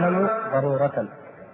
يعلم ضرورة.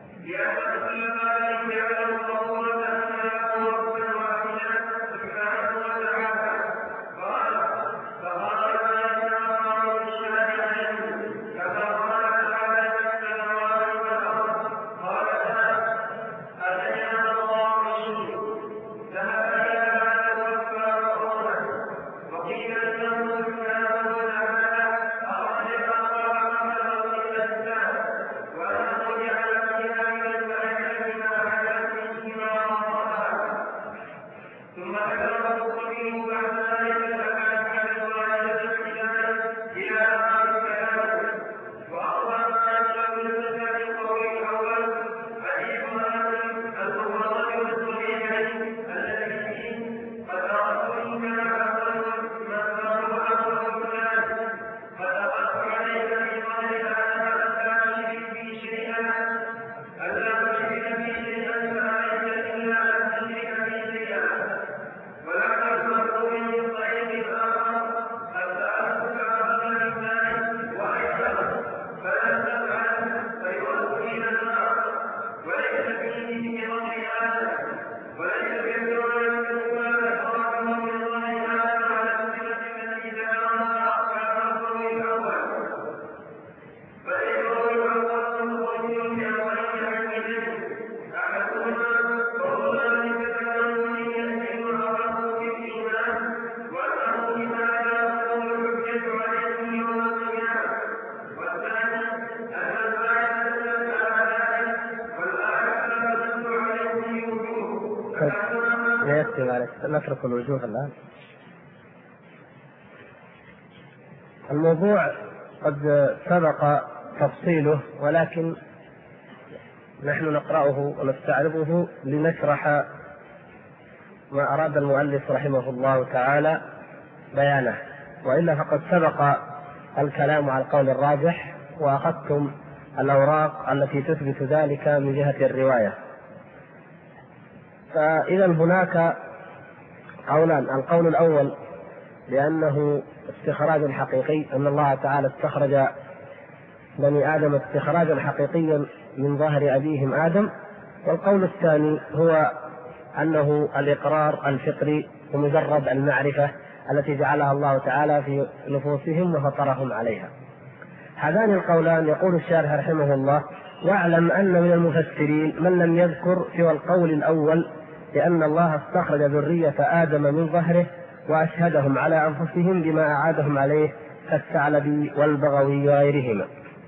نترك الوجوه الآن. الموضوع قد سبق تفصيله، ولكن نحن نقرأه ونستعرضه لنشرح ما أراد المؤلف رحمه الله تعالى بيانه، وإلا فقد سبق الكلام على القول الراجح وأخذتم الأوراق التي تثبت ذلك من جهة الرواية. فإذا هناك قولان: القول الأول بأنه استخراج حقيقي، أن الله تعالى استخرج بني آدم استخراجا حقيقيا من ظهر أبيهم آدم. والقول الثاني هو أنه الإقرار الفطري ومجرد المعرفة التي جعلها الله تعالى في نفوسهم وفطرهم عليها. هذان القولان يقول الشارح رحمه الله: واعلم أن من المفسرين من لم يذكر سوى القول الأول لأن الله استخرج ذرية آدم من ظهره وأشهدهم على أنفسهم بما أعادهم عليه كالثعلبي والبغوي وغيرهما.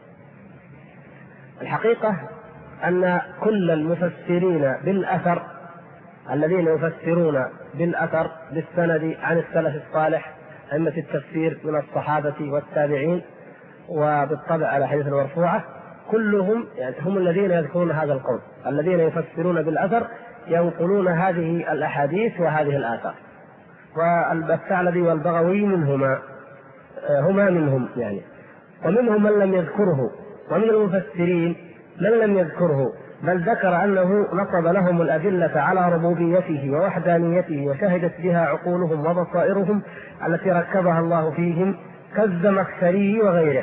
الحقيقة أن كل المفسرين بالأثر الذين يفسرون بالأثر بالسند عن السلف الصالح أئمة التفسير من الصحابة والتابعين وبالطبع على حديث المرفوعة، كلهم يعني هم الذين يذكرون هذا القول، الذين يفسرون بالأثر ينقلون هذه الأحاديث وهذه الآثار. والثعلبي والبغوي هما منهم يعني. ومنهم من لم يذكره، ومن المفسرين من لم يذكره بل ذكر أنه نصب لهم الأدلة على ربوبيته ووحدانيته وشهدت بها عقولهم وبصائرهم التي ركبها الله فيهم كالزمخشري وغيره.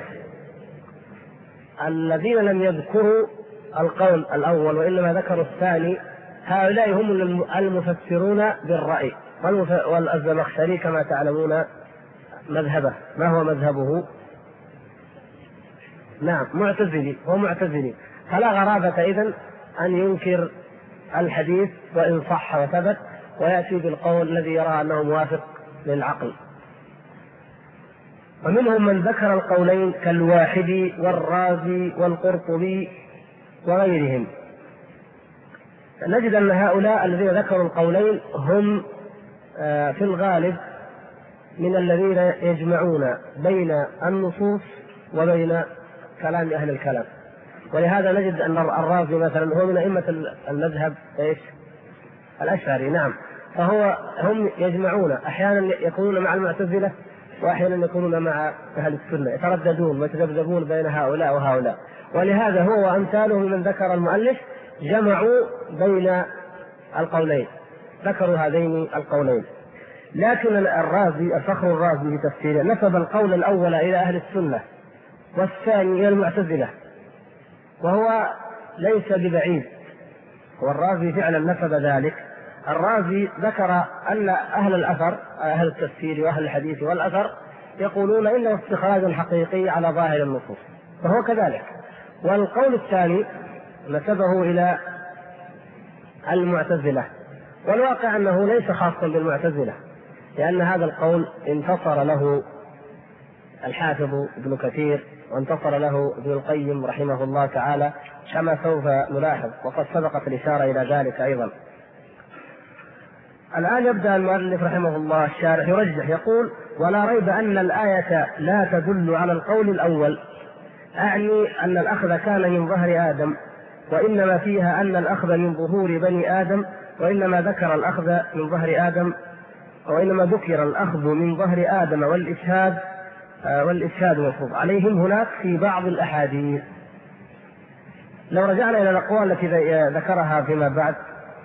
الذين لم يذكروا القول الأول وإنما ذكروا الثاني هؤلاء هم المفسرون بالرأي. والزمخشري كما تعلمون مذهبه، ما هو مذهبه؟ نعم معتزلي، هو معتزلي. فلا غرابة إذن أن ينكر الحديث وإن صح وثبت ويأتي بالقول الذي يرى أنه موافق للعقل. ومنهم من ذكر القولين كالواحدي والرازي والقرطبي وغيرهم. نجد أن هؤلاء الذين ذكروا القولين هم في الغالب من الذين يجمعون بين النصوص وبين كلام أهل الكلام. ولهذا نجد أن الرازي مثلا هو من أئمة المذهب الأشعري. نعم، هم يجمعون، أحيانا يكونون مع المعتزلة وأحيانا يكونون مع أهل السنة، يترددون ويتذبذبون بين هؤلاء وهؤلاء. ولهذا هو وأمثاله من ذكر المؤلف جمعوا بين القولين، ذكروا هذين القولين. لكن الفخر الرازي في تفسيره نسب القول الأول إلى أهل السنة والثاني إلى المعتزلة، وهو ليس ببعيد، والرازي فعلا نسب ذلك. الرازي ذكر أن أهل الأثر، أهل التفسير وأهل الحديث والأثر، يقولون إنه استخراج حقيقي على ظاهر النصوص، فهو كذلك. والقول الثاني نسبه إلى المعتزلة، والواقع أنه ليس خاصا بالمعتزلة، لأن هذا القول انتصر له الحافظ ابن كثير وانتصر له ابن القيم رحمه الله تعالى، كما سوف نلاحظ، وقد سبقت الإشارة إلى ذلك أيضا. الآن يبدأ المؤلف رحمه الله الشارح يرجح، يقول: ولا ريب أن الآية لا تدل على القول الأول، أعني أن الأخذ كان من ظهر آدم، وإنما فيها أن الأخذ من ظهور بني آدم، وإنما ذكر الأخذ من ظهر آدم، وإنما ذكر الأخذ من ظهر آدم والإشهاد مفروض عليهم هناك في بعض الأحاديث. لو رجعنا إلى الأقوال التي ذكرها فيما بعد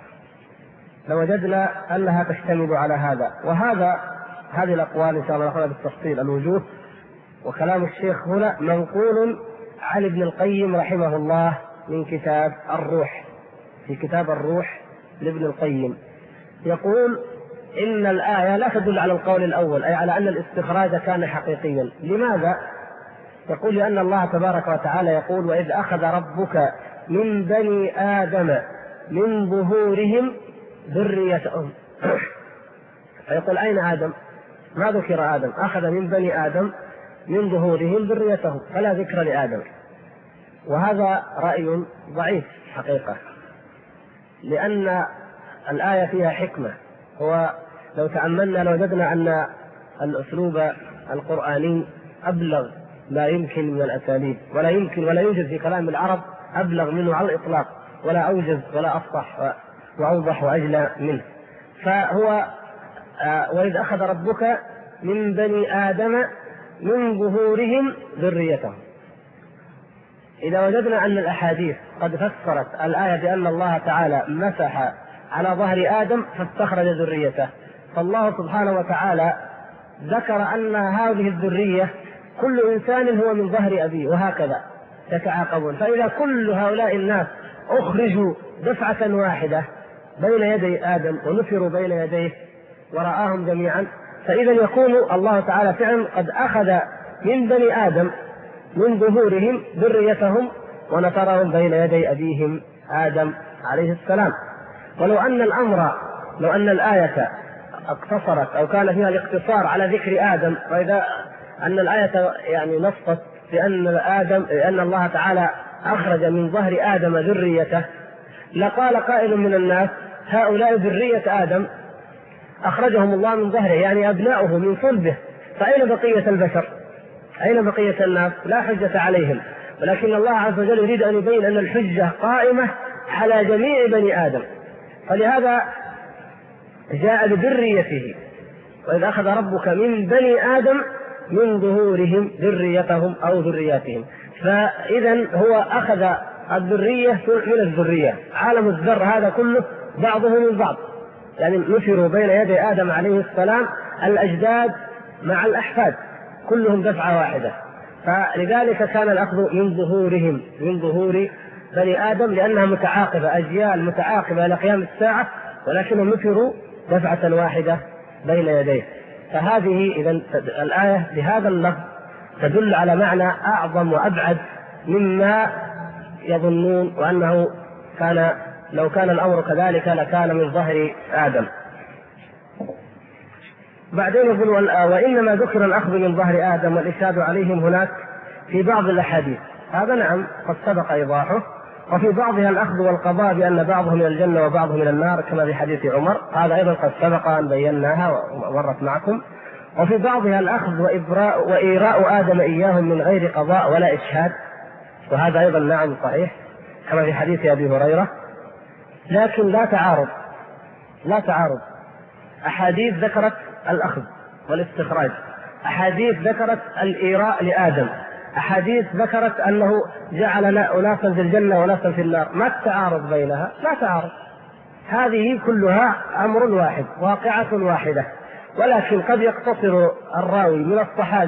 لوجدنا أنها تشتمل على هذا هذه الأقوال إن شاء الله نأخذها بالتفصيل الوجوه. وكلام الشيخ هنا منقول عن ابن القيم رحمه الله من كتاب الروح، في كتاب الروح لابن القيم، يقول: إن الآية لا تدل على القول الأول، أي على أن الاستخراج كان حقيقيا. لماذا؟ يقول: لأن الله تبارك وتعالى يقول: وإذ أخذ ربك من بني آدم من ظهورهم ذريتهم. فيقول: أين آدم؟ ما ذكر آدم، أخذ من بني آدم من ظهورهم ذريتهم، فلا ذكر لآدم. وهذا رأي ضعيف حقيقة، لأن الآية فيها حكمة. هو لو تأملنا لوجدنا أن الأسلوب القرآني أبلغ ما يمكن من الأساليب، ولا يوجد في كلام العرب أبلغ منه على الإطلاق، ولا أوجز ولا أفصح وأوضح وأجلى منه. فهو وإذ أخذ ربك من بني آدم من ظهورهم ذريتهم. إذا وجدنا أن الأحاديث قد فسرت الآية بأن الله تعالى مسح على ظهر آدم فاستخرج ذريته، فالله سبحانه وتعالى ذكر أن هذه الذرية كل إنسان هو من ظهر أبيه، وهكذا يتعاقبون. فإذا كل هؤلاء الناس أخرجوا دفعة واحدة بين يدي آدم ونفروا بين يديه ورآهم جميعا، فإذا يكون الله تعالى فعلا قد أخذ من بني آدم من ظهورهم ذريتهم ونثرهم بين يدي أبيهم آدم عليه السلام. ولو أن الآية اقتصرت أو كان فيها الاقتصار على ذكر آدم، وإذا أن الآية يعني نصت بأن الله تعالى أخرج من ظهر آدم ذريته، لقال قائل من الناس: هؤلاء ذرية آدم أخرجهم الله من ظهره، يعني أبناؤه من صلبه، فأين بقية البشر؟ أين بقية الناس؟ لا حجة عليهم. ولكن الله عز وجل يريد أن يبين أن الحجة قائمة على جميع بني آدم، فلهذا جاء بذريته: وإذ أخذ ربك من بني آدم من ظهورهم ذريتهم أو ذرياتهم. فإذا هو أخذ الذرية من الذرية، عالم الذر هذا كله بعضه من بعض، يعني نشروا بين يدي آدم عليه السلام الأجداد مع الأحفاد كلهم دفعة واحدة. فلذلك كان الأخذ من ظهورهم، من ظهور بني آدم، لأنها متعاقبة، أجيال متعاقبة إلى قيام الساعة، ولكنهم نشروا دفعة واحدة بين يديه. فهذه إذن الآية بهذا اللفظ تدل على معنى أعظم وأبعد مما يظنون، وأنه لو كان الأمر كذلك لكان من ظهر آدم. بعدين يقول: وإنما ذكر الأخذ من ظهر آدم والإشهاد عليهم هناك في بعض الأحاديث. هذا نعم قد سبق إيضاحه. وفي بعضها الأخذ والقضاء بأن بعضهم من الجنة وبعضهم من النار، كما في حديث عمر، هذا أيضا قد سبق أن بيناها ومرت معكم. وفي بعضها الأخذ وإيراء آدم إياهم من غير قضاء ولا إشهاد، وهذا أيضا نعم صحيح كما في حديث أبي هريرة. لكن لا تعارض أحاديث ذكرت الأخذ والاستخراج، أحاديث ذكرت الإيراء لآدم، أحاديث ذكرت أنه جعل أناسا في الجنة وناسا في النار. ما التعارض بينها؟ لا تعارض، هذه كلها أمر واحد، واقعة واحدة. ولكن قد يقتصر الراوي من الصحابي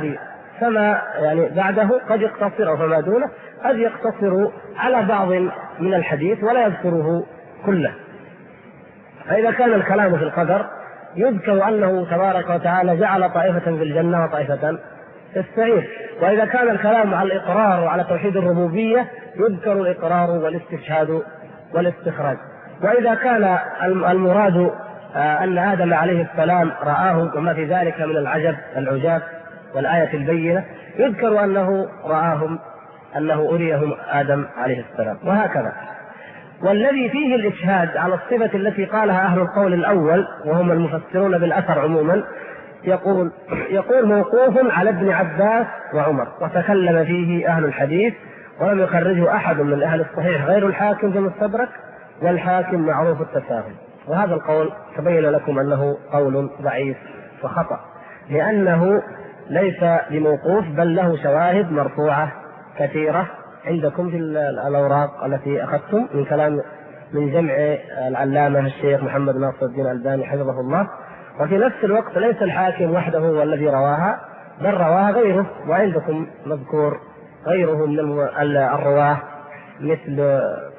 فما يعني بعده قد يقتصر أو فما دونه قد يقتصر على بعض من الحديث ولا يذكره كله. فإذا كان الكلام في القدر يذكر أنه تبارك وتعالى جعل طائفة في الجنة وطائفة في السعير، وإذا كان الكلام على الإقرار وعلى توحيد الربوبية يذكر الإقرار والاستشهاد والاستخراج. وإذا كان المراد أن آدم عليه السلام رآه وما في ذلك من العجاب والآية البينة يذكر أنه رآهم، أنه أريهم آدم عليه السلام، وهكذا. والذي فيه الإشهاد على الصفة التي قالها أهل القول الأول وهم المفسرون بالأثر عموما يقول موقوف على ابن عباس وعمر، وتكلم فيه أهل الحديث ولم يخرجه أحد من أهل الصحيح غير الحاكم في المستدرك، والحاكم معروف التساهل. وهذا القول تبين لكم أنه قول ضعيف وخطأ، لأنه ليس بموقوف بل له شواهد مرفوعة كثيرة عندكم في الأوراق التي أخذتم من كلام من جمع العلامة الشيخ محمد ناصر الدين الألباني حفظه الله. وفي نفس الوقت ليس الحاكم وحده هو الذي رواها بل رواها غيره، وعندكم مذكور غيره من الرواه مثل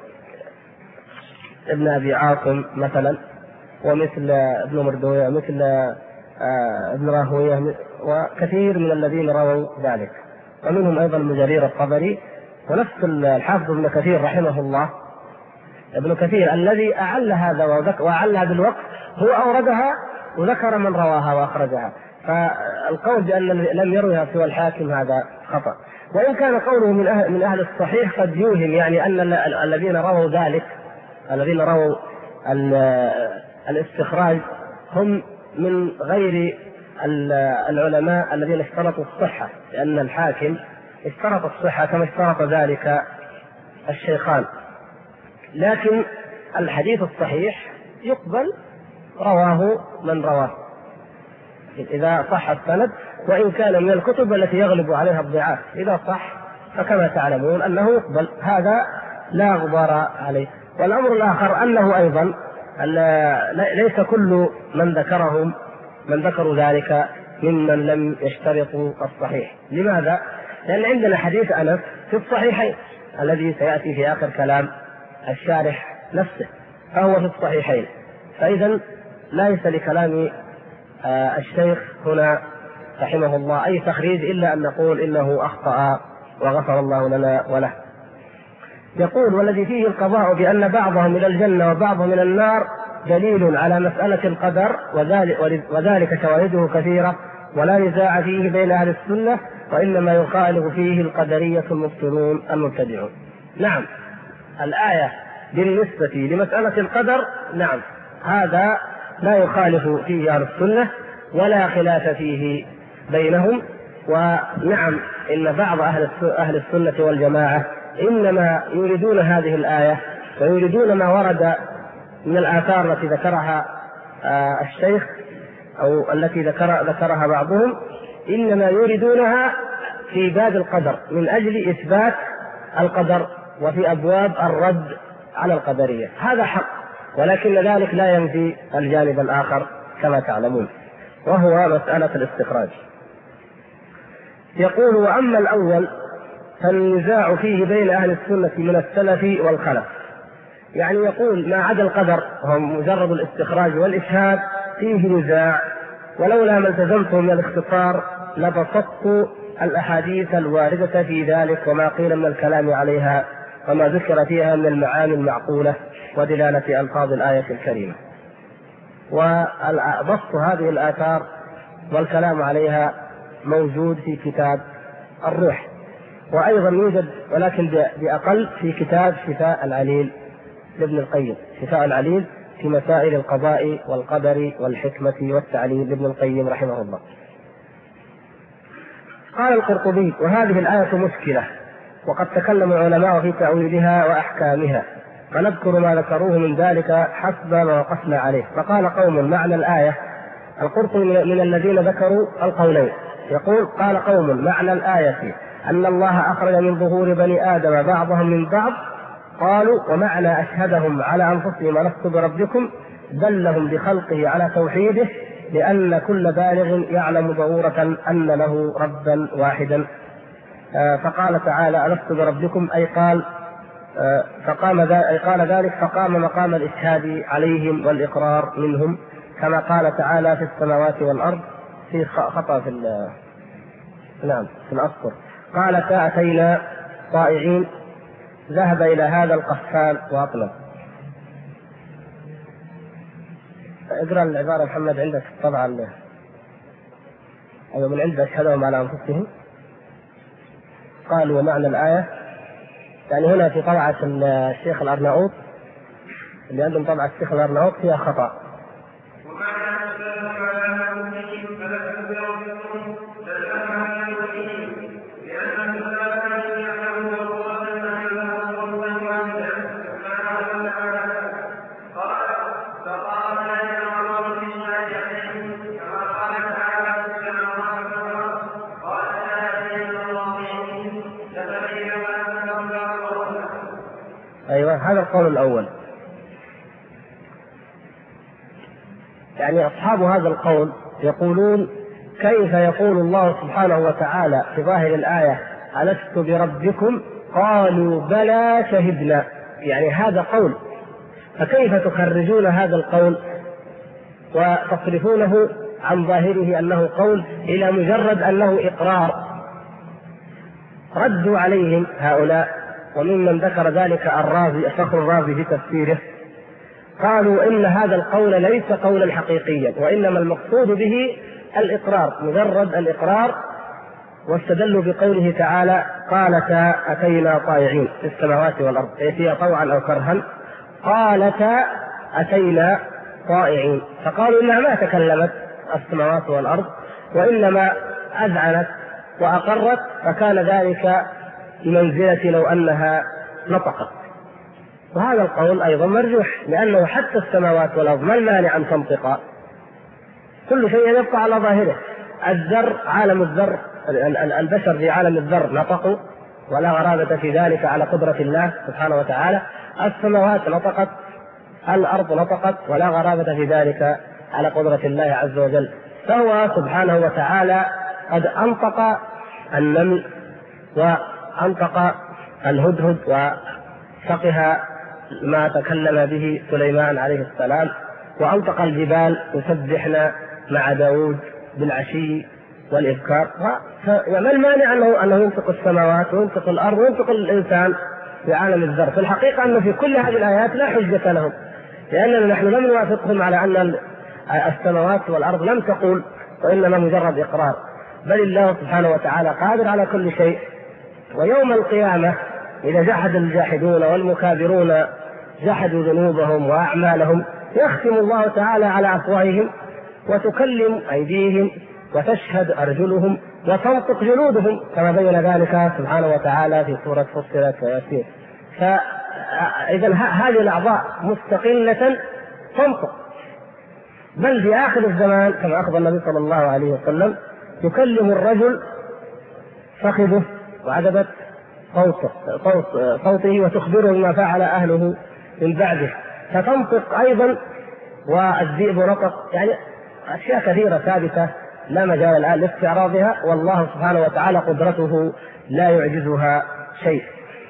ابن أبي عاصم مثلا، ومثل ابن مردوية، مثل ابن راهوية، وكثير من الذين رووا ذلك، ومنهم أيضا ابن جرير الطبري. ونفس الحافظ ابن كثير رحمه الله، ابن كثير الذي أعل هذا وأعلها بالوقت هو أوردها وذكر من رواها وأخرجها، فالقول بأن لم يروها سوى الحاكم هذا خطأ. وإن كان قوله من أهل الصحيح قد يوهم يعني أن الذين رووا ذلك، الذين رووا الاستخراج هم من غير العلماء الذين اشترطوا الصحة، لأن الحاكم اشترط الصحة كما اشترط ذلك الشيخان. لكن الحديث الصحيح يقبل رواه من رواه إذا صح السند، وإن كان من الكتب التي يغلب عليها الضعاف، إذا صح فكما تعلمون أنه يقبل، هذا لا غبار عليه. والأمر الآخر أنه أيضا ليس كل من ذكروا ذلك ممن لم يشترطوا الصحيح. لماذا؟ لأن عندنا حديث أنس في الصحيحين الذي سيأتي في آخر كلام الشارح نفسه، فهو في الصحيحين، فإذا ليس لكلام الشيخ هنا رحمه الله أي تخريج إلا أن نقول إنه أخطأ وغفر الله لنا وله. يقول والذي فيه القضاء بأن بعضهم إلى الجنة وبعضهم إلى النار دليل على مسألة القدر، وذلك شواهده كثيرة ولا نزاع فيه بين أهل السنة، وإنما يخالف فيه القدرية المبطلون المبتدعون. نعم، الآية بالنسبة لمسألة القدر نعم هذا لا يخالف فيه أهل السنة ولا خلاف فيه بينهم. ونعم إن بعض أهل السنة والجماعة إنما يريدون هذه الآية ويريدون ما ورد من الآثار التي ذكرها الشيخ أو التي ذكرها بعضهم، إنما يريدونها في باب القدر من أجل إثبات القدر وفي أبواب الرد على القدرية. هذا حق، ولكن ذلك لا ينفي الجانب الآخر كما تعلمون، وهو مسألة الاستخراج. يقول وأما الأول فالنزاع فيه بين أهل السنة من السلف والخلف، يعني يقول ما عدا القدر هو مجرد الاستخراج والإشهاد فيه نزاع، ولولا ما التزمت من الاختصار لبسطت الأحاديث الواردة في ذلك وما قيل من الكلام عليها وما ذكر فيها من المعاني المعقولة ودلالة ألفاظ الآية الكريمة. وبسط هذه الآثار والكلام عليها موجود في كتاب الروح، وأيضا يوجد ولكن بأقل في كتاب شفاء العليل لابن القيم، شفاء العليل في مسائل القضاء والقدر والحكمة والتعليل لابن القيم رحمه الله. قال القرطبي وهذه الآية مشكلة وقد تكلم العلماء في تأويلها وأحكامها، فنذكر ما ذكروه من ذلك حسب ما وقفنا عليه. فقال قوم معنى الآية، القرطبي من الذين ذكروا القولين، يقول قال قوم معنى الآية أن الله أخرج من ظهور بني آدم بعضهم من بعض، قالوا ومعنى أشهدهم على أنفسهم ألست بربكم دلهم بخلقه على توحيده لأن كل بالغ يعلم ضرورة أن له ربا واحدا. فقال تعالى ألست بربكم، أي قال قال ذلك فقام مقام الإشهاد عليهم والإقرار منهم، كما قال تعالى في السماوات والأرض في خطأ في الأسطر، قالتا أتينا طائعين. ذهب إلى هذا القفال وأطلب. اقرأ العبارة محمد عندك طبعا، أو من عند أشهدهم على أنفسهم قالوا ومعنى الآية. يعني هنا في طبعة الشيخ الأرناؤوط، اللي عندهم طبعة الشيخ الأرناؤوط فيها خطأ. أيوة، هذا القول الأول. يعني أصحاب هذا القول يقولون كيف يقول الله سبحانه وتعالى في ظاهر الآية ألست بربكم قالوا بلى شهدنا، يعني هذا قول، فكيف تخرجون هذا القول وتصرفونه عن ظاهره أنه قول إلى مجرد أنه إقرار؟ ردوا عليهم هؤلاء، وممن ذكر ذلك الرازي فخر الرازي في تفسيره، قالوا إن هذا القول ليس قولا حقيقيا، وإنما المقصود به الإقرار، مجرد الإقرار. واستدلوا بقوله تعالى قالتا أتينا طائعين في السماوات والأرض، يأتيها طوعا أو كرها، قالتا أتينا طائعين، فقالوا إنها ما تكلمت السماوات والأرض وإنما أذعنت وأقرت، فكان ذلك بمنزلة لو أنها نطقت. وهذا القول أيضا مرجوح، لأنه حتى السماوات والأرض ما المانع أن تنطق؟ كل شيء يبقى على ظاهره. الذر، عالم الذر، البشر في عالم الذر نطقوا ولا غرابة في ذلك على قدرة الله سبحانه وتعالى. السماوات نطقت، الأرض نطقت، ولا غرابة في ذلك على قدرة الله عز وجل. فهو سبحانه وتعالى قد أنطق النمل وأنطق الهدهد وفقه ما تكلم به سليمان عليه السلام، وأنطق الجبال يسبحن مع داود بالعشي والإبكار. وما المانع أنه ينطق السماوات وينطق الأرض وينطق الإنسان في عالم الذر؟ في الحقيقة أنه في كل هذه الآيات لا حجة لهم، لأننا نحن لم نوافقهم على أن السماوات والأرض لم تقول، وإنما مجرد إقرار، بل الله سبحانه وتعالى قادر على كل شيء. ويوم القيامة إذا جحد الجاحدون والمكابرون جحدوا ذنوبهم وأعمالهم، يختم الله تعالى على أفواههم وتكلم أيديهم وتشهد أرجلهم وتنطق جلودهم، كما بين ذلك سبحانه وتعالى في سورة فصلت وياسين. فإذا هذه الأعضاء مستقلة تنطق، بل في آخر الزمان كما أخبر النبي صلى الله عليه وسلم يكلم الرجل فخذه وعجبت صوته وتخبره ما فعل أهله من بعده، فتنطق أيضا، والذئب نطق. يعني أشياء كثيرة ثابتة لا مجال الآن لاستعراضها، والله سبحانه وتعالى قدرته لا يعجزها شيء.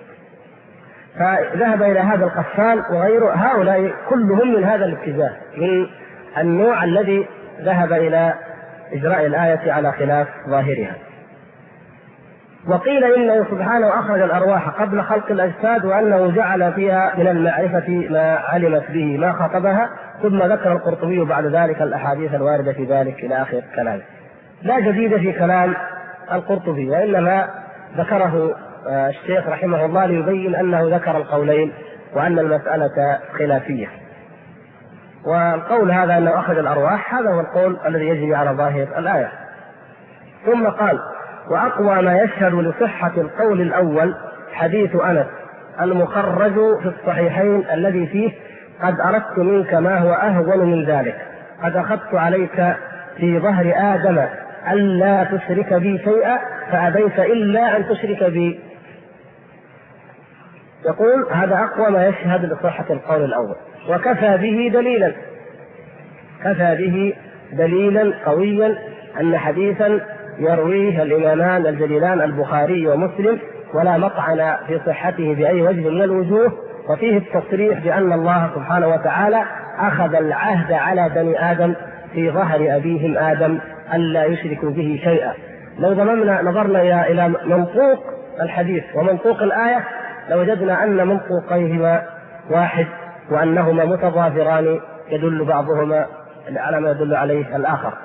فذهب إلى هذا القفال وغيره، هؤلاء كلهم من هذا الاتجاه، من النوع الذي ذهب إلى إجراء الآية على خلاف ظاهرها. وقيل إنه سبحانه أخرج الأرواح قبل خلق الأجساد، وأنه جعل فيها من المعرفة ما علمت به ما خطبها، ثم ذكر القرطبي بعد ذلك الأحاديث الواردة في ذلك إلى آخر كلامه. لا جديد في كلام القرطبي، وإنما ذكره الشيخ رحمه الله ليبين أنه ذكر القولين وأن المسألة خلافية. والقول هذا أنه أخرج الأرواح هذا هو القول الذي يجري على ظاهر الآية. ثم قال وأقوى ما يشهد لصحة القول الأول حديث أنس المخرج في الصحيحين الذي فيه قد أردت منك ما هو أهون من ذلك، قد أخذت عليك في ظهر آدم ألا تشرك بي شيئا فأبيت إلا أن تشرك بي. يقول هذا أقوى ما يشهد لصحة القول الأول، وكفى به دليلا، كفى به دليلا قويا أن حديثا يرويه الإمامان الجليلان البخاري ومسلم ولا مطعن في صحته بأي وجه من الوجوه، وفيه التصريح بأن الله سبحانه وتعالى أخذ العهد على بني آدم في ظهر أبيهم آدم ألا يشركوا به شيئا. لو نظرنا إلى منطوق الحديث ومنطوق الآية لوجدنا أن منطوقيهما واحد وأنهما متضافران يدل بعضهما على ما يدل عليه الآخر.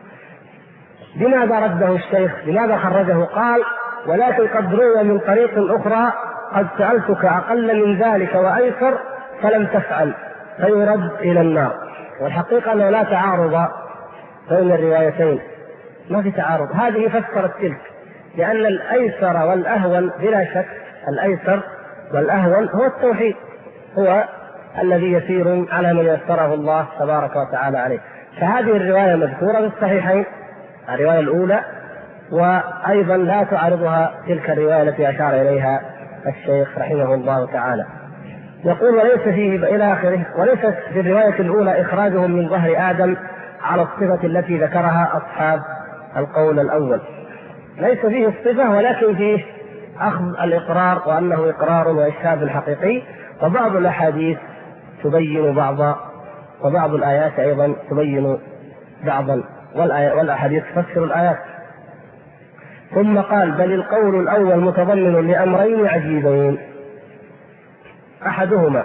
بماذا رده الشيخ؟ بماذا خرجه؟ قال: ولكن قد روي من طريق أخرى: قد سألتك أقل من ذلك وأيسر فلم تفعل فيرد إلى النار. والحقيقة أنه لا تعارض بين الروايتين، ما في تعارض، هذه فسرت تلك، لأن الأيسر والأهون بلا شك الأيسر والأهون هو التوحيد، هو الذي يسير على من يسره الله تبارك وتعالى عليه. فهذه الرواية مذكورة في الصحيحين، الرواية الأولى، وأيضا لا تعارضها تلك الرواية التي أشار إليها الشيخ رحمه الله تعالى. يقول: وليس فيه إلى آخره. وليست في الرواية الأولى إخراجهم من ظهر آدم على الصفة التي ذكرها أصحاب القول الأول، ليس فيه الصفة، ولكن فيه أخذ الإقرار وأنه إقرار وإشهاد حقيقي، وبعض الأحاديث تبين بعضا وبعض الآيات أيضا تبين بعضا، والأحاديث تفسر الآيات. ثم قال: بل القول الأول متضمن لأمرين عجيبين، أحدهما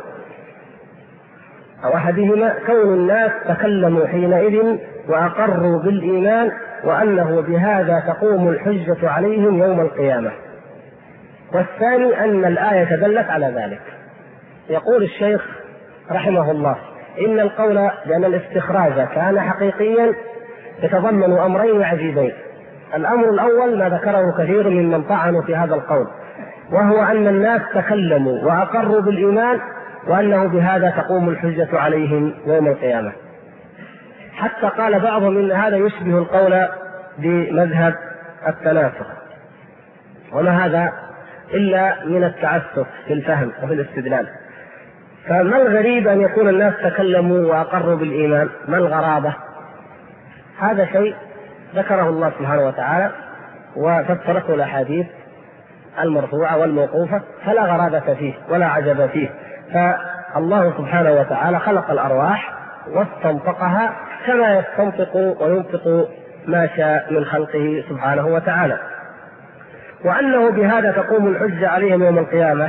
كون الناس تكلموا حينئذ وأقروا بالإيمان وأنه بهذا تقوم الحجة عليهم يوم القيامة. والثاني أن الآية دلت على ذلك. يقول الشيخ رحمه الله: إن القول بأن الاستخراج كان حقيقيا يتضمن أمرين عجيبين. الأمر الأول ما ذكره كثير ممن طعنوا في هذا القول، وهو أن الناس تكلموا وأقروا بالإيمان وأنه بهذا تقوم الحجة عليهم يوم القيامة، حتى قال بعضهم إن هذا يشبه القول بمذهب التناسخ، وما هذا إلا من التعسف في الفهم وفي الاستدلال. فما الغريب أن يكون الناس تكلموا وأقروا بالإيمان؟ ما الغرابة؟ هذا شيء ذكره الله سبحانه وتعالى وفسرته الأحاديث المرفوعة والموقوفة، فلا غرابة فيه ولا عجب فيه. فالله سبحانه وتعالى خلق الأرواح واستنطقها كما يستنطق وينطق ما شاء من خلقه سبحانه وتعالى، وأنه بهذا تقوم الحجة عليهم يوم القيامة.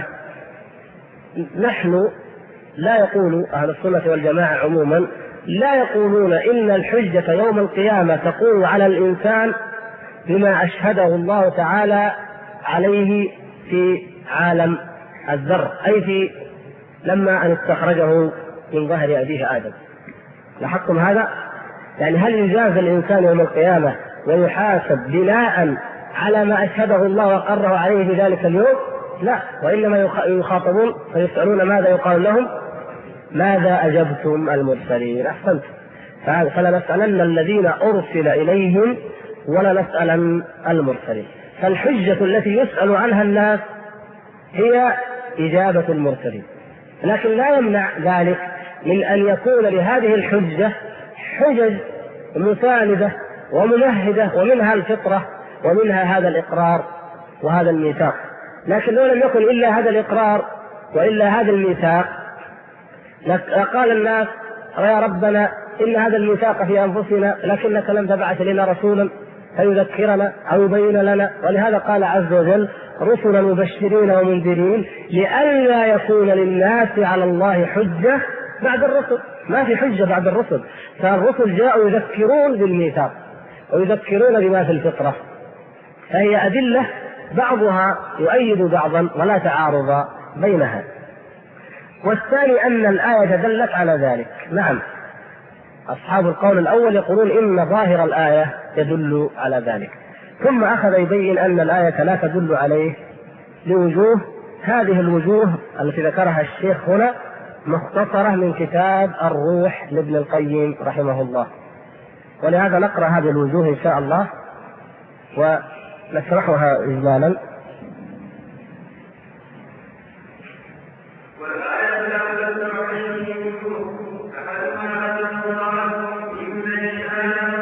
نحن لا يقول أهل السنة والجماعة عموما لا يقولون إن الحجة يوم القيامة تقوم على الإنسان بما أشهده الله تعالى عليه في عالم الذر، أي في لما أن استخرجه من ظهر أبيه آدم. لاحظتم هذا؟ يعني هل يجازى الإنسان يوم القيامة ويحاسب بناء على ما أشهده الله وقره عليه في ذلك اليوم؟ لا، وإنما يخاطبون فيسألون ماذا يقال لهم؟ ماذا أجبتم المرسلين؟ أحسنتم. فلنسألن الذين أرسل إليهم ولنسألن المرسلين. فالحجة التي يسأل عنها الناس هي إجابة المرسلين، لكن لا يمنع ذلك من أن يكون لهذه الحجة حجج مساندة وممهدة، ومنها الفطرة ومنها هذا الإقرار وهذا الميثاق. لكن لو لم يكن إلا هذا الإقرار وإلا هذا الميثاق قال الناس: يا ربنا إن هذا الميثاق في أنفسنا لكنك لم تبعث لنا رسولا فيذكرنا أو يبين لنا. ولهذا قال عز وجل: رسلا مبشرين ومنذرين لئلا يكون للناس على الله حجة بعد الرسل. ما في حجة بعد الرسل، فالرسل جاءوا يذكرون بالميثاق ويذكرون بما في الفطرة، فهي أدلة بعضها يؤيد بعضا ولا تعارض بينها. والثاني أن الآية دلت على ذلك. نعم، أصحاب القول الأول يقولون إن ظاهر الآية يدل على ذلك، ثم أخذ يبين أن الآية لا تدل عليه لوجوه. هذه الوجوه التي ذكرها الشيخ هنا مختصرة من كتاب الروح لابن القيم رحمه الله، ولهذا نقرأ هذه الوجوه إن شاء الله ونشرحها إجمالا. والآية لا تدل عليه وجوه، أحدها أن الله إن الإنسان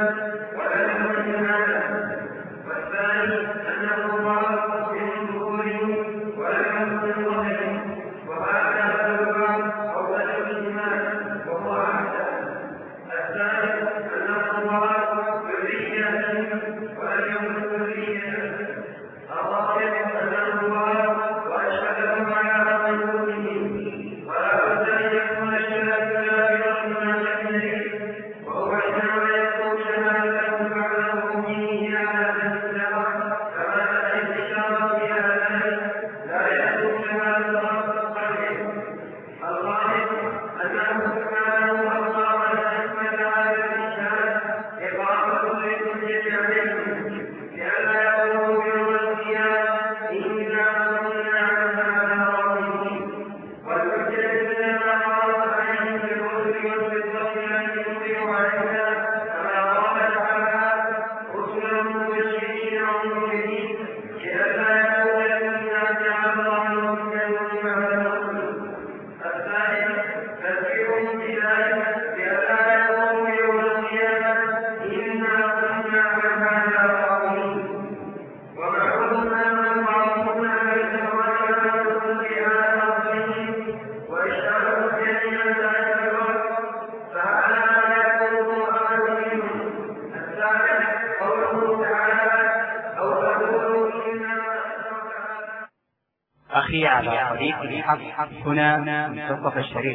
أخي على طريق الحق هنا منتصف الشريف.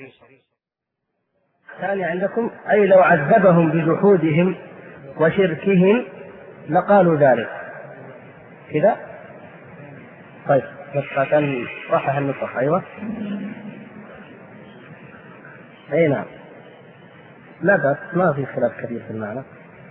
الثاني عندكم أي لو عذبهم بجحودهم وشركهم لقالوا ذلك كذا. طيب بس عشان صحح النسخ. أيوة أي نعم، لا بس ما في خلاف كبير في المعنى.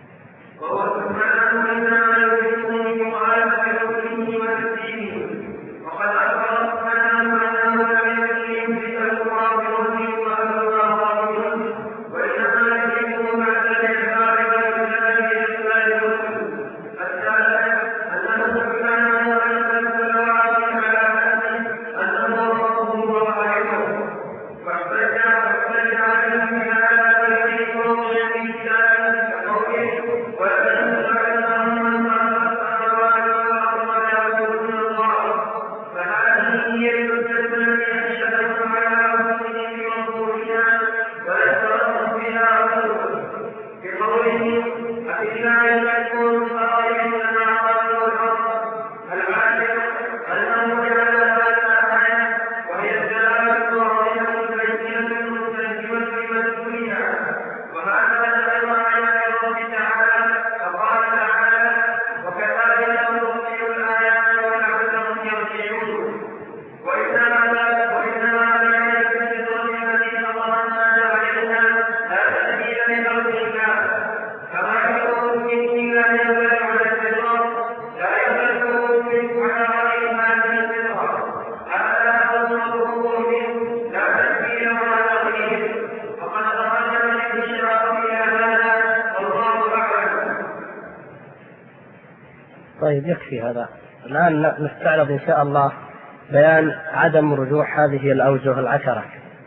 طيب يكفي هذا. الآن نستعرض إن شاء الله بيان عدم رجوع هذه الأوجه العشرة.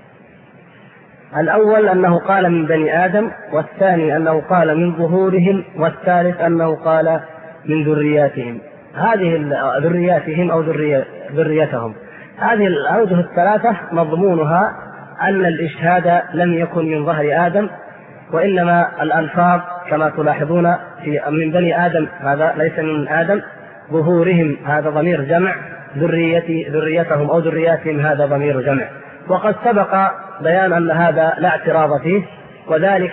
الأول أنه قال من بني آدم، والثاني أنه قال من ظهورهم، والثالث أنه قال من ذرياتهم. هذه ذرياتهم أو ذريتهم، هذه الأوجه الثلاثة مضمونها أن الإشهاد لم يكن من ظهر آدم، وإنما الألفاظ كما تلاحظون في من بني آدم هذا ليس من آدم، ظهورهم هذا ضمير جمع، ذريتهم أو ذرياتهم هذا ضمير جمع. وقد سبق بيان أن هذا لا اعتراض فيه، وذلك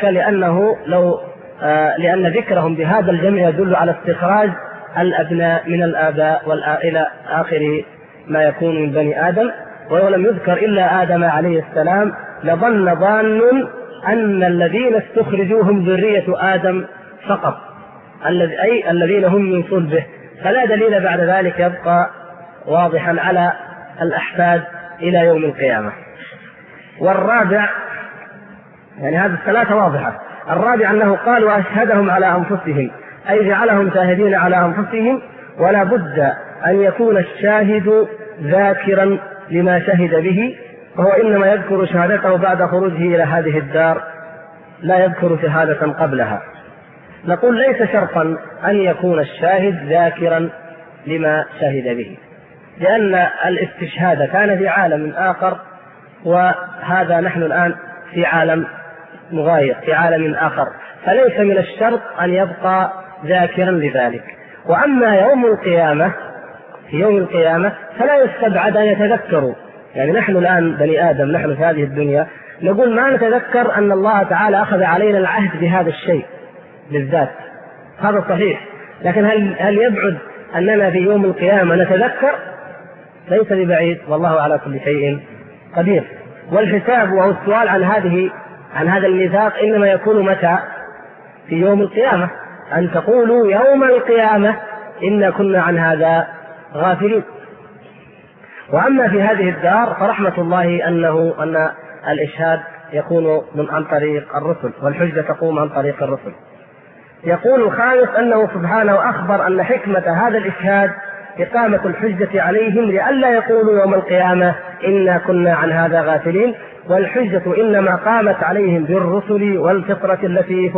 لأن ذكرهم بهذا الجمع يدل على استخراج الأبناء من الآباء إلى آخر ما يكون من بني آدم. ولم يذكر إلا آدم عليه السلام لظن ظان أن الذين استخرجوهم ذرية آدم فقط، أي الذين هم من صلبه، فلا دليل بعد ذلك يبقى واضحا على الأحفاد إلى يوم القيامة. والرابع يعني هذه الثلاثة واضحة. الرابع أنه قال وأشهدهم على أنفسهم، أي جعلهم شاهدين على أنفسهم، ولا بد أن يكون الشاهد ذاكرا لما شهد به، وهو إنما يذكر شهادته بعد خروجه إلى هذه الدار، لا يذكر شهادة قبلها. نقول ليس شرطا أن يكون الشاهد ذاكرا لما شهد به، لأن الاستشهاد كان في عالم آخر، وهذا نحن الآن في عالم مغاير في عالم آخر، فليس من الشرط أن يبقى ذاكرا لذلك. وأما يوم القيامة، في يوم القيامة فلا يستبعد أن يتذكروا. يعني نحن الآن بني آدم، نحن في هذه الدنيا نقول ما نتذكر أن الله تعالى أخذ علينا العهد بهذا الشيء بالذات، هذا صحيح، لكن هل يبعد أننا في يوم القيامة نتذكر؟ ليس ببعيد، والله على كل شيء قدير. والحساب أو السؤال عن هذا الميثاق إنما يكون متى؟ في يوم القيامة، أن تقولوا يوم القيامة إنا كنا عن هذا غافلين. وأما في هذه الدار فرحمة الله أن الإشهاد يكون عن طريق الرسل، والحجة تقوم عن طريق الرسل. يقول الخامس أنه سبحانه أخبر أن حكمة هذا الإشهاد إقامة الحجة عليهم لئلا يقولوا يوم القيامة إنا كنا عن هذا غافلين، والحجة إنما قامت عليهم بالرسل والفطرة التي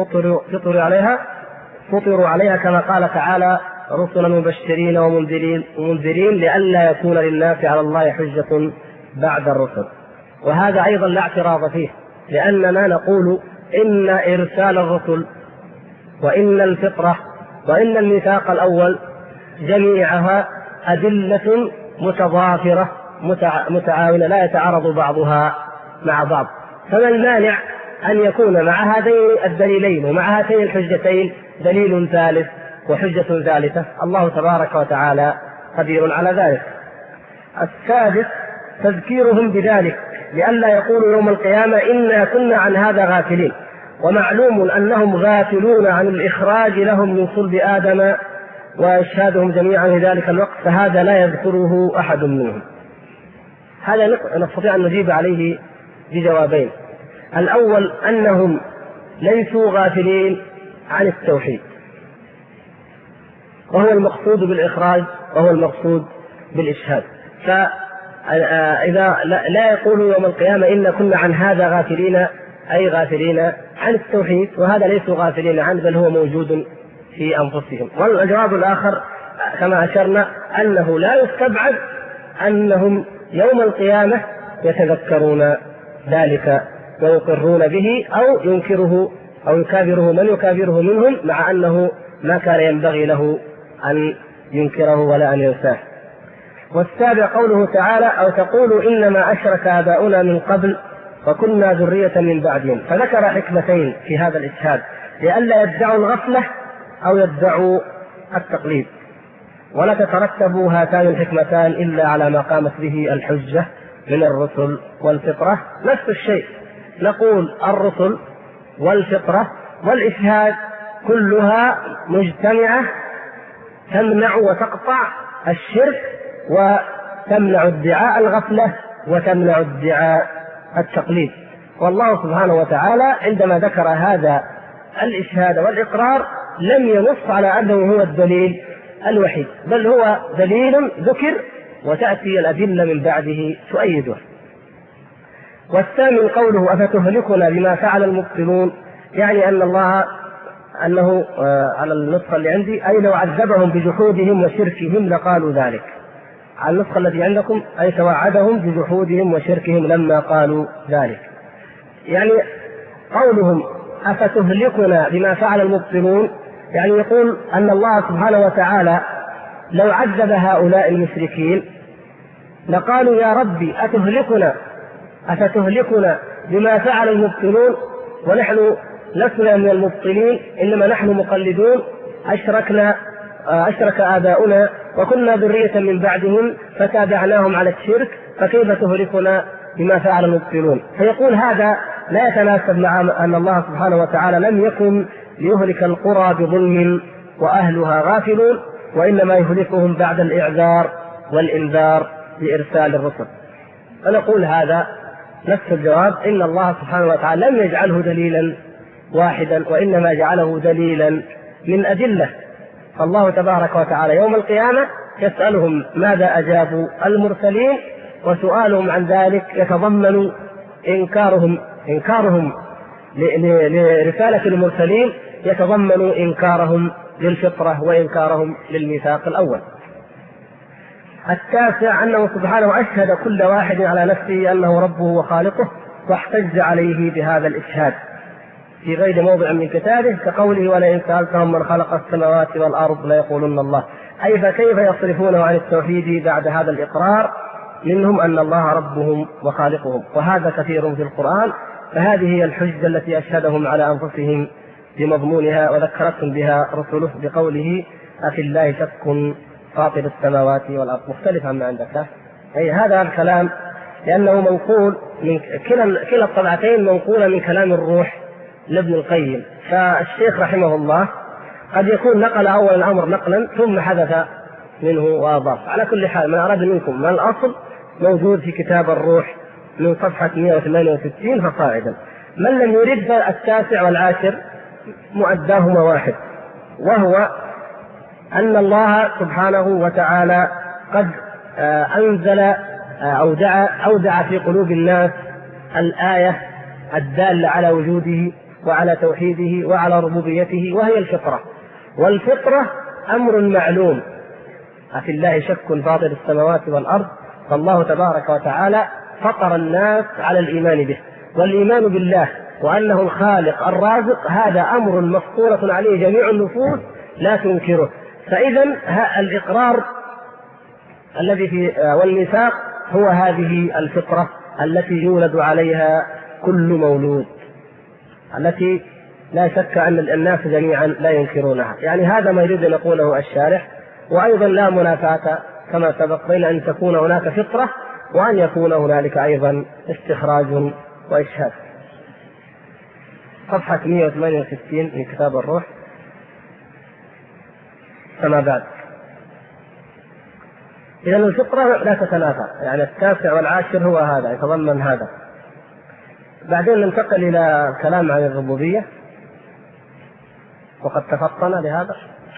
فطروا عليها كما قال تعالى رسلا مبشرين ومنذرين لئلا يكون للناس على الله حجة بعد الرسل. وهذا أيضا لا اعتراض فيه، لأننا نقول إن إرسال الرسل وإن الفطرة وإن الميثاق الأول جميعها أدلة متضافرة متعاونة لا يتعارض بعضها مع بعض. فما المانع أن يكون مع هذين الدليلين ومع هاتين الحجتين دليل ثالث وحجة ثالثة؟ الله تبارك وتعالى قدير على ذلك. السادس تذكيرهم بذلك لئلا يقولوا يوم القيامة إنا كنا عن هذا غافلين، ومعلوم أنهم غافلون عن الإخراج لهم من صلب آدم وإشهادهم جميعا في ذلك الوقت، فهذا لا يذكره أحد منهم. هذا نستطيع أن نجيب عليه بجوابين. الأول أنهم ليسوا غافلين عن التوحيد، وهو المقصود بالإخراج وهو المقصود بالإشهاد. فإذا لا يقولوا يوم القيامة إن كنا عن هذا غافلين أي غافلين عن التوحيد، وهذا ليسوا غافلين عنه بل هو موجود في أنفسهم. والجواب الآخر كما أشرنا أنه لا يستبعد أنهم يوم القيامة يتذكرون ذلك ويقرون به أو ينكره أو يكابره من يكابره منهم، مع أنه ما كان ينبغي له أن ينكره ولا أن ينساه. والسابع قوله تعالى أو تقولوا إنما أشرك آباؤنا من قبل وكنا ذرية من بعدهم، فذكر حكمتين في هذا الإشهاد لئلا يدعوا الغفلة أو يدعوا التقليد، ولا تترتب هاتان الحكمتان إلا على ما قامت به الحجة من الرسل والفطرة. نفس الشيء نقول الرسل والفطرة والإشهاد كلها مجتمعة تمنع وتقطع الشرك وتمنع ادعاء الغفلة وتمنع ادعاء التقليد. والله سبحانه وتعالى عندما ذكر هذا الإشهاد والإقرار لم ينص على أنه هو الدليل الوحيد، بل هو دليل ذكر وتأتي الأدلة من بعده تؤيده. والثامن قوله أفتهلكنا بما فعل المبطلون، يعني أن الله أنه على النسخة اللي عندي أي لو عذبهم بجحودهم وشركهم لقالوا ذلك، على النسخة التي عندكم أي توعدهم بجحودهم وشركهم لما قالوا ذلك. يعني قولهم أفتهلكنا بما فعل المبطلون يعني يقول أن الله سبحانه وتعالى لو عذب هؤلاء المشركين لقالوا يا ربي أفتهلكنا بما فعل المبطلون ونحن لسنا من المبطلين إنما نحن مقلدون، أشرك آباؤنا وكنا ذرية من بعدهم فتابعناهم على الشرك فكيف تهلكنا بما فعل المبطلون؟ فيقول هذا لا يتناسب مع أن الله سبحانه وتعالى لم يكن ليهلك القرى بظلم وأهلها غافلون، وإنما يهلكهم بعد الإعذار والإنذار بإرسال الرسل. فنقول هذا نفس الجواب، إن الله سبحانه وتعالى لم يجعله دليلا واحدا وإنما جعله دليلا من أدلة. الله تبارك وتعالى يوم القيامة يسألهم ماذا أجابوا المرسلين، وسؤالهم عن ذلك يتضمن إنكارهم لرسالة المرسلين، يتضمن إنكارهم للفطرة وإنكارهم للميثاق الأول. التاسع أنه سبحانه أشهد كل واحد على نفسه أنه ربه وخالقه واحتج عليه بهذا الإشهاد في غير موضع من كتابه، كقوله ولئن سألتهم من خلق السماوات والأرض ليقولن الله، أي فكيف يصرفونه عن التوحيد بعد هذا الإقرار منهم أن الله ربهم وخالقهم؟ وهذا كثير في القرآن. فهذه هي الحجة التي أشهدهم على أنفسهم بمضمونها وذكرتهم بها رسله بقوله أفي الله شك فاطر السماوات والأرض، مختلف عما عندك. أي هذا الكلام لأنه منقول من كلا الطبعتين، منقولة من كلام الروح لابن القيم. فالشيخ رحمه الله قد يكون نقل أول الأمر نقلا ثم حدث منه وأضاف. على كل حال من أراد منكم من الأصل موجود في كتاب الروح من صفحة 168 فصاعدا. من لم يرد فالتاسع والعاشر مؤداهما واحد، وهو أن الله سبحانه وتعالى قد أنزل أودع في قلوب الناس الآية الدالة على وجوده وعلى توحيده وعلى ربوبيته، وهي الفطرة. والفطرة أمر معلوم، أفي الله شك فاطر السماوات والأرض، فالله تبارك وتعالى فطر الناس على الإيمان به، والإيمان بالله وأنه الخالق الرازق هذا أمر مفطورة عليه جميع النفوس لا تنكره. فإذا الإقرار الذي في والميثاق هو هذه الفطرة التي يولد عليها كل مولود، التي لا شك أن الناس جميعا لا ينكرونها. يعني هذا ما يريد أن يقوله الشارح. وأيضا لا منافاة كما سبق بين أن تكون هناك فطرة وأن يكون هنالك أيضا استخراج وإشهاد. صفحة 168 من كتاب الروح. كما بعد، إذا الفطرة لا تتنافى، يعني 9 و10 هو هذا، يتضمن هذا. بعدين ننتقل إلى الكلام عن الربوبية، وقد تفطن لهذا.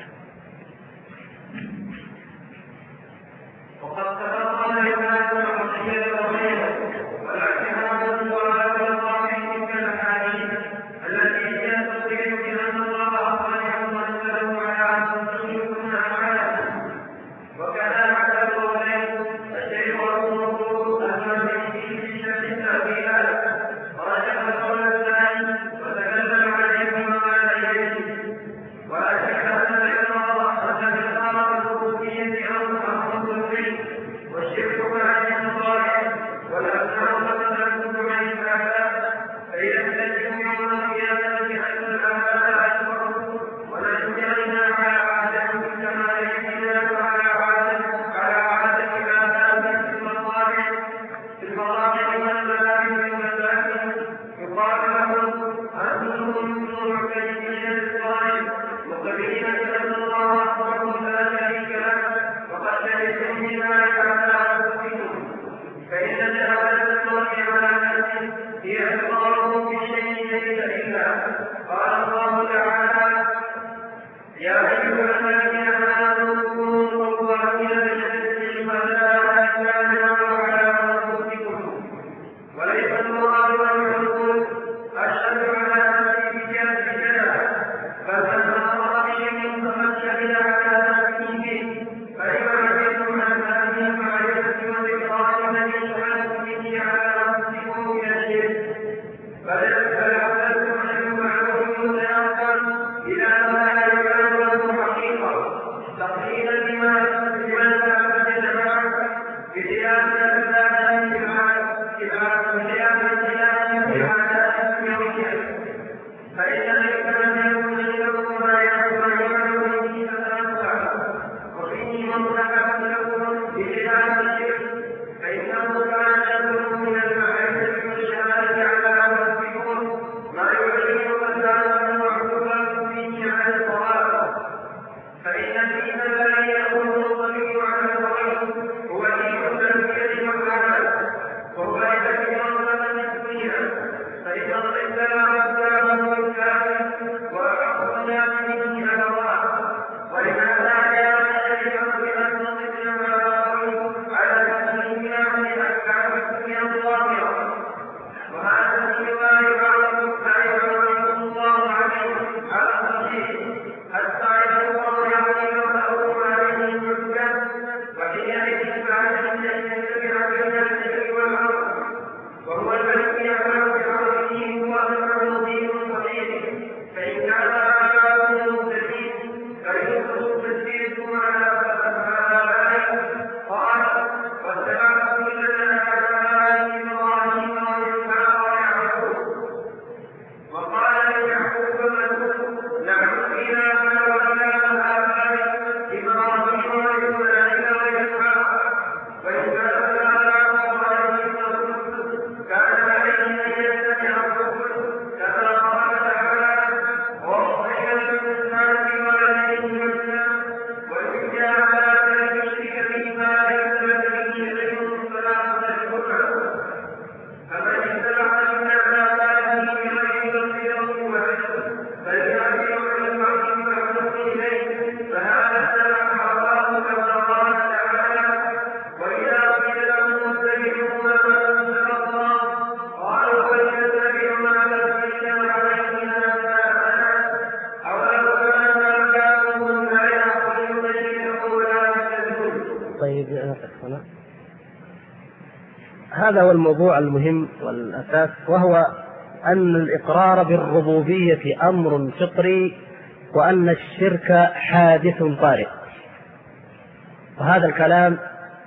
هذا هو الموضوع المهم والأساس، وهو أن الإقرار بالربوبية أمر فطري، وأن الشرك حادث طارئ. وهذا الكلام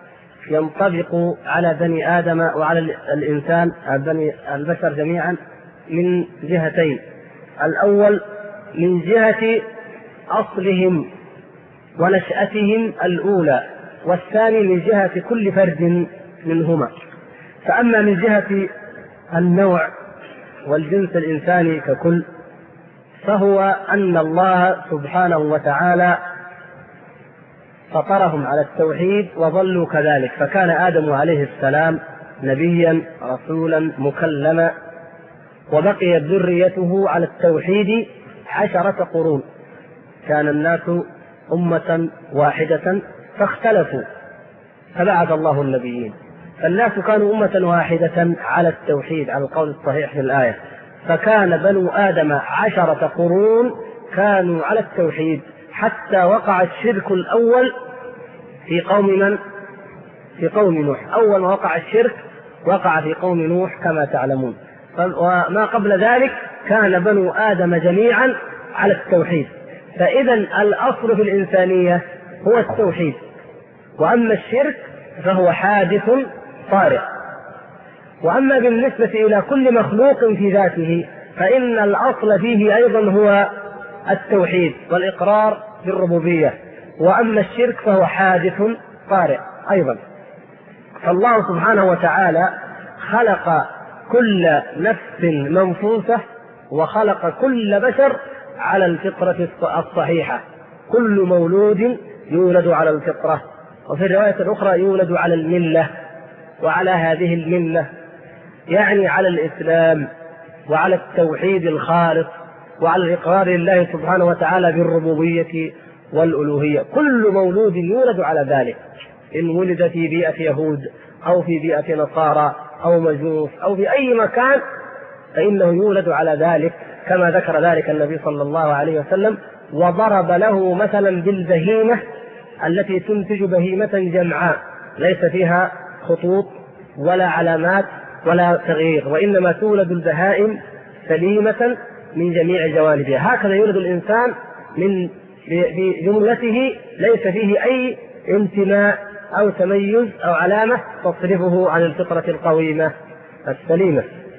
ينطبق على بني آدم وعلى الإنسان البشر جميعا من جهتين: الأول من جهة أصلهم ونشأتهم الأولى، والثاني من جهة كل فرد منهما. فأما من جهة النوع والجنس الإنساني ككل، فهو أن الله سبحانه وتعالى فطرهم على التوحيد وظلوا كذلك، فكان آدم عليه السلام نبيا رسولا مكلما، وبقيت ذريته على التوحيد 10 قرون. كان الناس أمة واحدة فاختلفوا فبعث الله النبيين، فالناس كانوا أمة واحدة على التوحيد على القول الصحيح في الآية، فكان بنو آدم 10 قرون كانوا على التوحيد، حتى وقع الشرك الأول في قوم من؟ في قوم نوح. أول ما وقع الشرك وقع في قوم نوح كما تعلمون، وما قبل ذلك كان بنو آدم جميعا على التوحيد. فإذا الأصل في الإنسانية هو التوحيد، وأما الشرك فهو حادث طارئ. وأما بالنسبة إلى كل مخلوق في ذاته فإن الأصل فيه أيضا هو التوحيد والإقرار بالربوبية، وأما الشرك فهو حادث طارئ أيضا. فالله سبحانه وتعالى خلق كل نفس منفوسة وخلق كل بشر على الفطرة الصحيحة. كل مولود يولد على الفطرة، وفي الرواية الأخرى يولد على الملة، وعلى هذه الملة يعني على الإسلام وعلى التوحيد الخالص وعلى الإقرار لله سبحانه وتعالى بالربوبية والألوهية. كل مولود يولد على ذلك، إن ولد في بيئة يهود أو في بيئة نصارى أو مجوس أو في أي مكان فإنه يولد على ذلك، كما ذكر ذلك النبي صلى الله عليه وسلم، وضرب له مثلا بالبهيمة التي تنتج بهيمة جمعاء ليس فيها خطوط ولا علامات ولا تغيير، وإنما تولد البهائم سليمة من جميع جوانبها. هكذا يولد الإنسان من بجملته ليس فيه أي انتماء أو تميز أو علامة تصرفه عن الفطرة القويمة السليمة.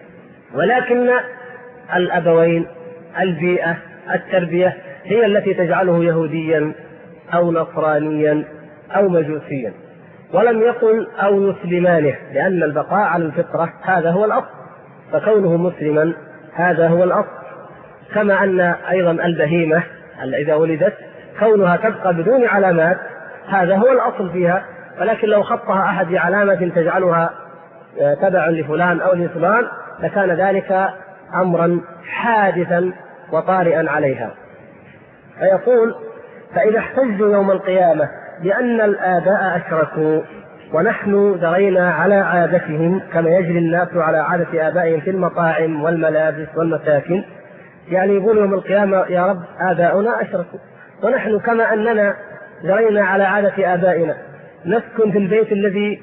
ولكن الأبوين، البيئة، التربية هي التي تجعله يهوديا أو نصرانيا أو مجوسيا، ولم يقل أو يسلمانه، لأن البقاء على الفطرة هذا هو الأصل، فكونه مسلما هذا هو الأصل. كما أن أيضا البهيمة إذا ولدت كونها تبقى بدون علامات هذا هو الأصل فيها، ولكن لو خطها أحد بعلامة تجعلها تبع لفلان أو لفلان لكان ذلك أمرا حادثا وطارئا عليها. فيقول: فإذا احتجوا يوم القيامة بأن الآباء أشركوا ونحن درينا على عادتهم كما يجري الناس على عادة آبائهم في المطاعم والملابس والمساكن، يعني يقول يوم القيامة: يا رب آباؤنا أشركوا، ونحن كما أننا درينا على عادة آبائنا نسكن في البيت الذي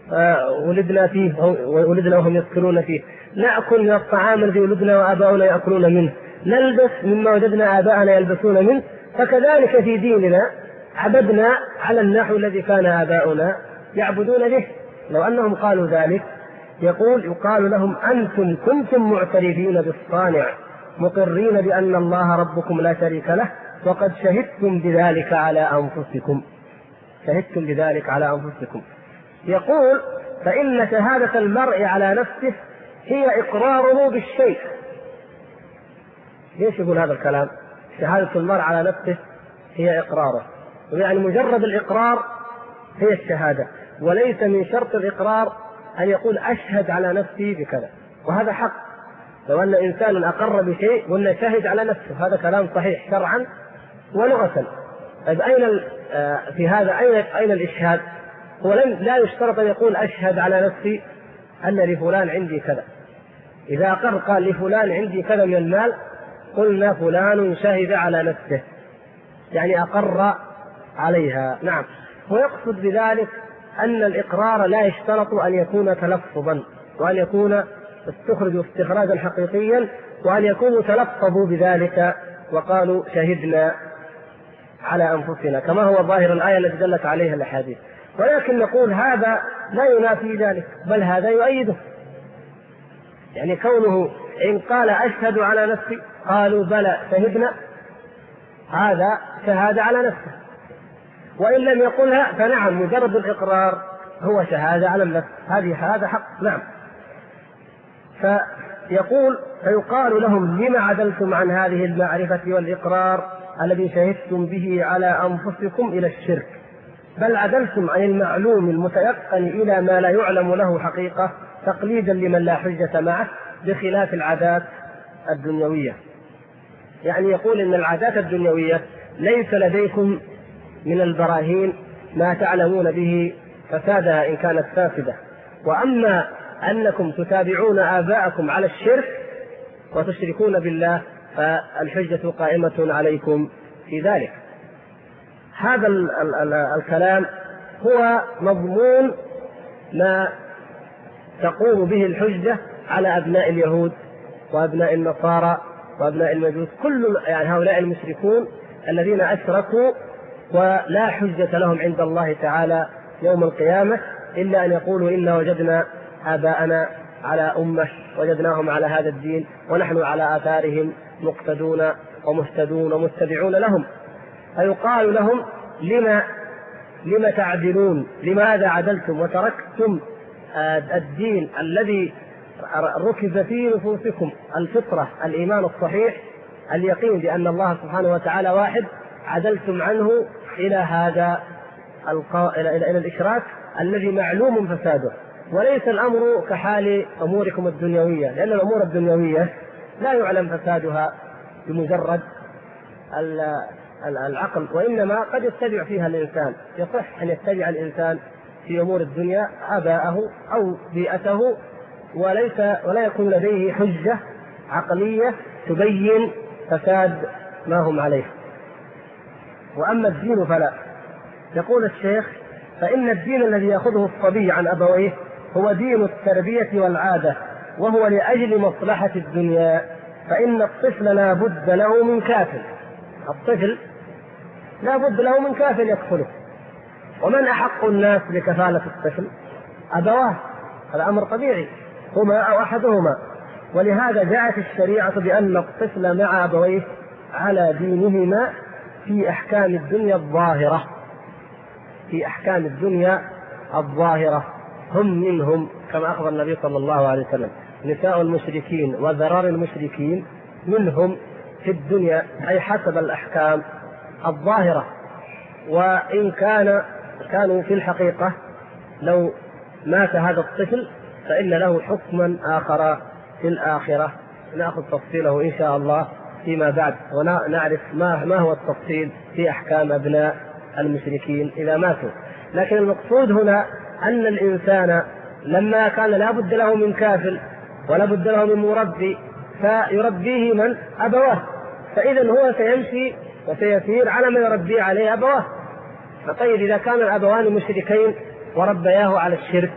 ولدنا فيه وولدنا وهم يسكنون فيه، نأكل من الطعام الذي ولدنا وآباؤنا يأكلون منه، نلبس مما وجدنا آباءنا يلبسون منه، فكذلك في ديننا عبدنا على النحو الذي كان آباؤنا يعبدون به. لو أنهم قالوا ذلك يقال لهم: أنتم كنتم معترفين بالصانع مقرين بأن الله ربكم لا شريك له، وقد شهدتم بذلك على أنفسكم. شهدتم بذلك على أنفسكم. يقول: فإن شهادة المرء على نفسه هي إقراره بالشيء. ليش يقول هذا الكلام؟ شهادة المرء على نفسه هي إقراره، يعني مجرد الإقرار هي الشهادة، وليس من شرط الإقرار أن يقول أشهد على نفسي بكذا، وهذا حق. لو أن إنسان أقر بشيء وأن شهد على نفسه هذا كلام صحيح شرعا ولغة. طيب أين في هذا أين الإشهاد؟ هو لا يشترط أن يقول أشهد على نفسي أن لفلان عندي كذا. إذا أقر قال لفلان عندي كذا من المال قلنا فلان شهد على نفسه، يعني أقر عليها. نعم. ويقصد بذلك أن الإقرار لا يشترط أن يكون تلفظا، وأن يكون استخرج استخراجا حقيقيا، وأن يكونوا تلفظوا بذلك وقالوا شهدنا على أنفسنا، كما هو ظاهر الآية التي دلت عليها الأحاديث. ولكن نقول هذا لا ينافي ذلك، بل هذا يؤيده. يعني كونه إن قال أشهد على نفسي قالوا بلى شهدنا، هذا شهادة على نفسه، وإن لم يقلها فنعم مجرد الإقرار هو شهادة على النفس، هذا حق. نعم. فيقال لهم لما عدلتم عن هذه المعرفة والإقرار الذي شهدتم به على أنفسكم إلى الشرك، بل عدلتم عن المعلوم المتيقن إلى ما لا يعلم له حقيقة تقليدا لمن لا حجة معه، بخلاف العادات الدنيوية. يعني يقول إن العادات الدنيوية ليس لديكم من البراهين ما تعلمون به فسادها إن كانت فاسدة، وأما أنكم تتابعون آباءكم على الشرك وتشركون بالله فالحجة قائمة عليكم في ذلك. هذا الكلام هو مضمون ما تقوم به الحجة على أبناء اليهود وأبناء النصارى وأبناء المجوس، كل يعني هؤلاء المشركون الذين أشركوا ولا حجة لهم عند الله تعالى يوم القيامة إلا أن يقولوا إنا وجدنا آباءنا على أمة وجدناهم على هذا الدين ونحن على آثارهم مقتدون ومهتدون ومتبعون لهم. فيقال لهم لما تعدلون، لماذا عدلتم وتركتم الدين الذي ركز في نفوسكم الفطرة الإيمان الصحيح اليقين بأن الله سبحانه وتعالى واحد، عدلتم عنه إلى هذا إلى الإشراك الذي معلوم فساده. وليس الأمر كحال أموركم الدنيوية، لأن الأمور الدنيوية لا يعلم فسادها بمجرد العقل، وإنما قد يتبع فيها الإنسان. يصح أن يتبع الإنسان في أمور الدنيا آباءه أو بيئته ولا يكون لديه حجة عقلية تبين فساد ما هم عليه. وأما الدين فلا. يقول الشيخ: فإن الدين الذي يأخذه الصبي عن أبويه هو دين التربية والعادة، وهو لأجل مصلحة الدنيا، فإن الطفل لا بد له من كافل. الطفل لا بد له من كافل يكفله. ومن أحق الناس بكفالة الطفل؟ أبواه، هذا أمر طبيعي، هما أو أحدهما. ولهذا جاءت الشريعة بأن الطفل مع أبويه على دينهما في أحكام الدنيا الظاهرة، في أحكام الدنيا الظاهرة. هم منهم كما أخبر النبي صلى الله عليه وسلم: نساء المشركين وذرار المشركين منهم في الدنيا، أي حسب الأحكام الظاهرة. وإن كانوا في الحقيقة لو مات هذا الطفل فإن له حكما آخر في الآخرة، نأخذ تفصيله إن شاء الله فيما بعد، ونعرف ما هو التفصيل في أحكام أبناء المشركين إذا ماتوا. لكن المقصود هنا أن الإنسان لما كان لا بد له من كافل ولا بد له من مربي فيربيه من؟ أبواه. فإذا هو سيمشي وسيسير على ما يربيه عليه أبواه. فطيب إذا كان الأبوان مشركين وربياه على الشرك،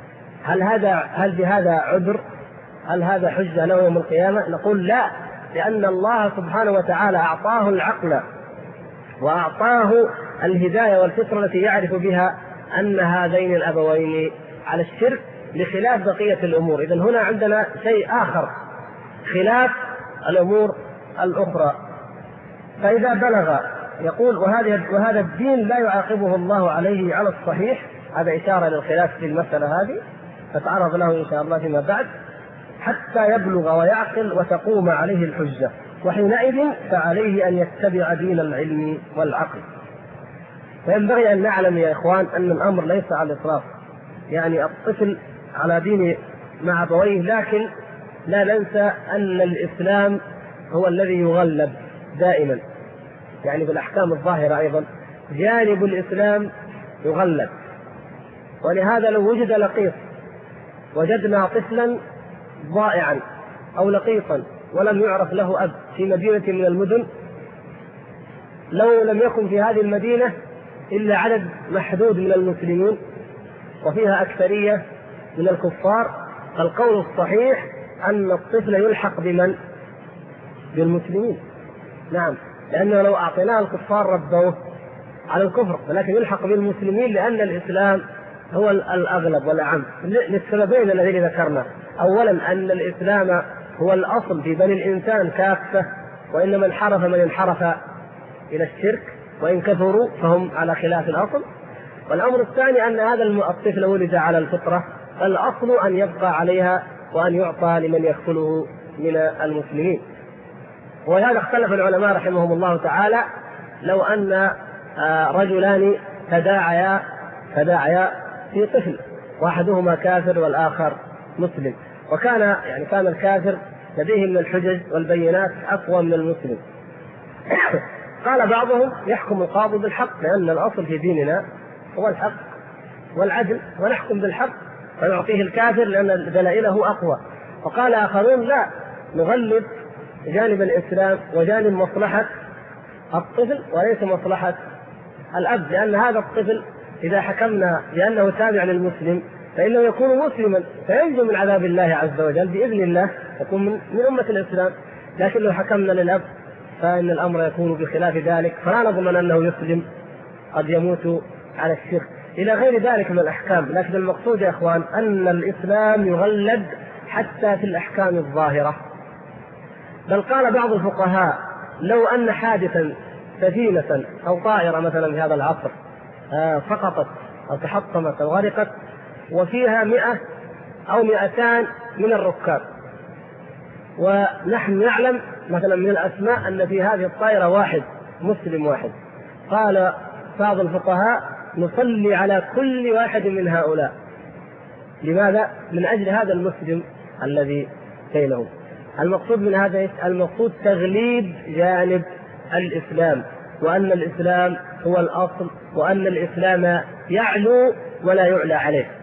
هل بهذا عذر؟ هل هذا حجة له يوم القيامة؟ نقول لا، لأن الله سبحانه وتعالى أعطاه العقل وأعطاه الهداية والفطرة التي يعرف بها أن هذين الأبوين على الشرك بخلاف بقية الأمور. إذن هنا عندنا شيء آخر خلاف الأمور الأخرى. فإذا بلغ يقول وهذا الدين لا يعاقبه الله عليه على الصحيح، هذا إشارة للخلاف في المسألة هذه نتعرض له إن شاء الله فيما بعد، حتى يبلغ ويعقل وتقوم عليه الحجة، وحينئذ فعليه أن يتبع دين العلم والعقل. فينبغي أن نعلم يا إخوان أن الأمر ليس على الإطلاق، يعني الطفل على دين مع أبويه، لكن لا ننسى أن الإسلام هو الذي يغلب دائما، يعني بالأحكام الظاهرة أيضا جانب الإسلام يغلب. ولهذا لو وجد لقيط، وجدنا طفلا ضائعا أو لقيطا ولم يعرف له أب في مدينة من المدن، لو لم يكن في هذه المدينة إلا عدد محدود من المسلمين وفيها أكثرية من الكفار، فالقول الصحيح أن الطفل يلحق بمن؟ بالمسلمين. نعم، لأنه لو أعطيناه الكفار ربوه على الكفر، ولكن يلحق بالمسلمين لأن الإسلام هو الأغلب والأعم للسببين الذين ذكرنا. أولا أن الإسلام هو الأصل في بني الإنسان كافة، وإن من انحرف إلى الشرك وإن كفروا فهم على خلاف الأصل. والأمر الثاني أن هذا الطفل ولد على الفطرة، الأصل أن يبقى عليها وأن يعطى لمن يكفله من المسلمين. وهذا اختلف العلماء رحمهم الله تعالى لو أن رجلان تداعيا في طفل، واحدهما كافر والآخر مسلم، كان الكافر لديه من الحجج والبينات أقوى من المسلم. قال بعضهم يحكم القاضي بالحق، لأن الأصل في ديننا هو الحق والعدل، ونحكم بالحق فنعطيه الكافر لأن دلائله أقوى. وقال آخرون لا، نغلب جانب الإسلام وجانب مصلحة الطفل وليس مصلحة الأب، لأن هذا الطفل إذا حكمنا بأنه تابع للمسلم فإنه يكون مسلما فينجو من عذاب الله عز وجل بإذن الله، يكون من أمة الإسلام. لكن لو حكمنا للأب فإن الأمر يكون بخلاف ذلك، فلا نضمن أنه يسلم، قد يموت على الشرك إلى غير ذلك من الأحكام. لكن المقصود يا إخوان أن الإسلام يغلب حتى في الأحكام الظاهرة. بل قال بعض الفقهاء لو أن حادثا سفينة أو طائرة مثلا في هذا العصر سقطت أو تحطمت أو غرقت وفيها 100 أو 200 من الركاب، ونحن نعلم مثلا من الأسماء أن في هذه الطائرة واحد مسلم واحد، قال بعض الفقهاء نصلي على كل واحد من هؤلاء. لماذا؟ من أجل هذا المسلم الذي بينهم. المقصود من هذا المقصود تغليب جانب الإسلام، وأن الإسلام هو الأصل، وأن الإسلام يعلو ولا يعلى عليه.